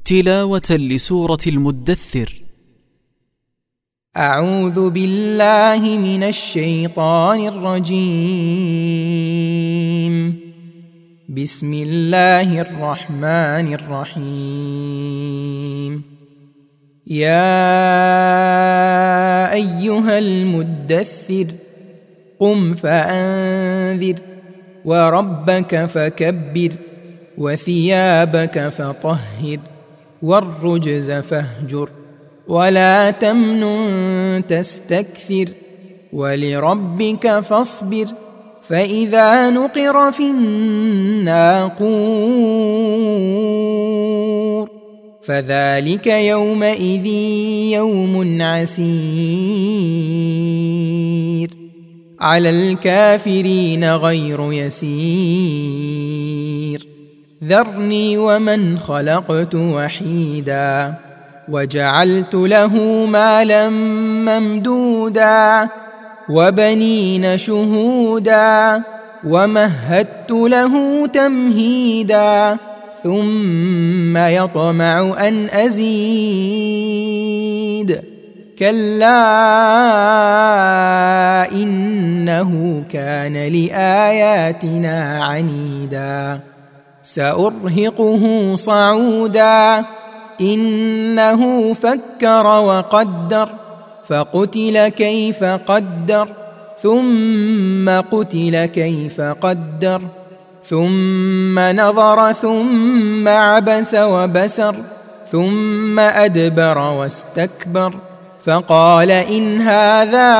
تلاوة لسورة المدثر. أعوذ بالله من الشيطان الرجيم. بسم الله الرحمن الرحيم. يا أيها المدثر قم فأنذر وربك فكبر وثيابك فطهر والرجز فاهجر ولا تمنن تستكثر ولربك فاصبر فإذا نقر في الناقور فذلك يومئذ يوم عسير على الكافرين غير يسير ذرني ومن خلقت وحيدا وجعلت له مالا ممدودا وبنين شهودا ومهدت له تمهيدا ثم يطمع أن أزيد كلا إنه كان لآياتنا عنيدا سأرهقه صعودا إنه فكر وقدر فقتل كيف قدر ثم قتل كيف قدر ثم نظر ثم عبس وبسر ثم أدبر واستكبر فقال إن هذا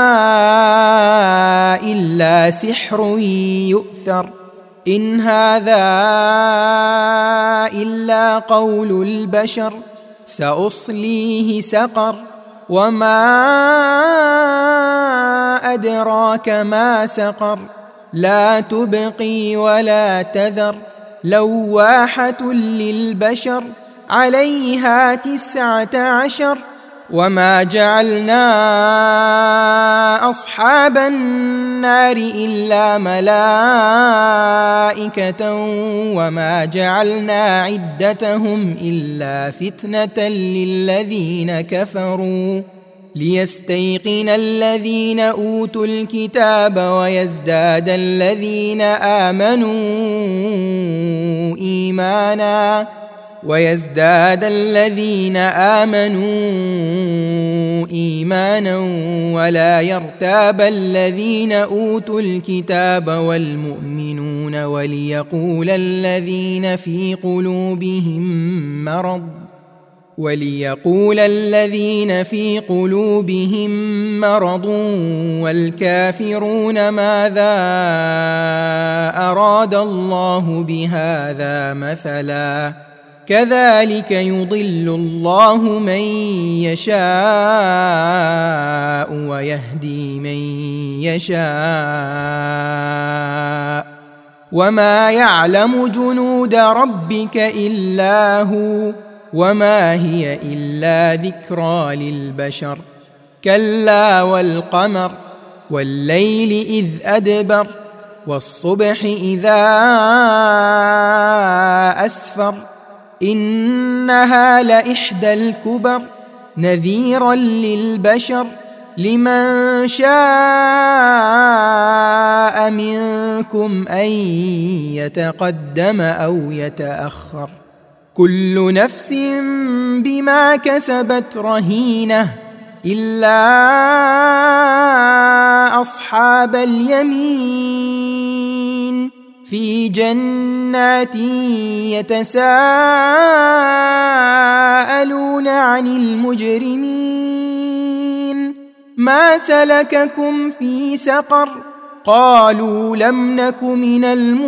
إلا سحر يؤثر إن هذا إلا قول البشر سأصليه سقر وما أدراك ما سقر لا تبقي ولا تذر لواحة للبشر عليها 19 وما جعلنا أصحاب النار إلا ملائكة وما جعلنا عدتهم إلا فتنة للذين كفروا ليستيقن الذين أوتوا الكتاب ويزداد الذين آمنوا إيمانا ولا يرتاب الذين أوتوا الكتاب والمؤمنون وليقول الذين في قلوبهم مرض والكافرون ماذا أراد الله بهذا مثلا كذلك يضل الله من يشاء ويهدي من يشاء وما يعلم جنود ربك إلا هو وما هي إلا ذكرى للبشر كلا والقمر والليل إذ أدبر والصبح إذا أسفر إنها لإحدى الكبر نذيرا للبشر لمن شاء منكم أن يتقدم أو يتأخر كل نفس بما كسبت رهينة إلا أصحاب اليمين في جنات يتساءلون عن المجرمين ما سلككم في سقر قالوا لم نك من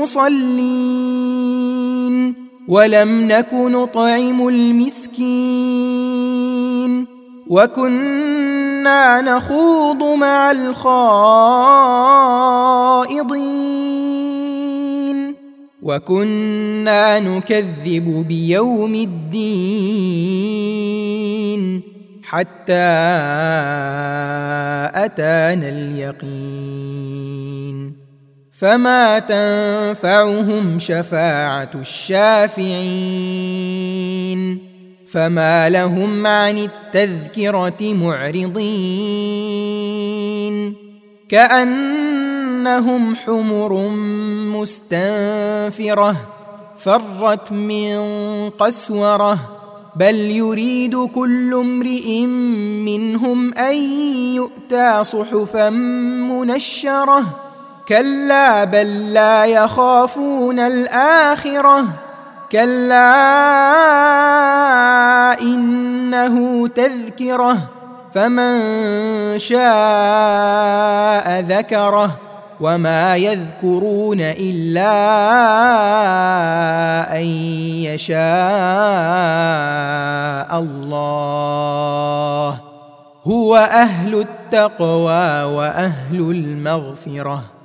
المصلين ولم نك نطعم المسكين وكنا نخوض مع الخائضين وكنا نكذب بيوم الدين حتى أتانا اليقين فما تنفعهم شفاعة الشافعين فما لهم عن التذكرة معرضين كأنهم حمر مستنفرة فرت من قسورة بل يريد كل امرئ منهم أن يؤتى صحفا منشرة كلا بل لا يخافون الآخرة كلا إنه تذكرة فمن شاء ذكره وما يذكرون إلا أن يشاء الله هو أهل التقوى وأهل المغفرة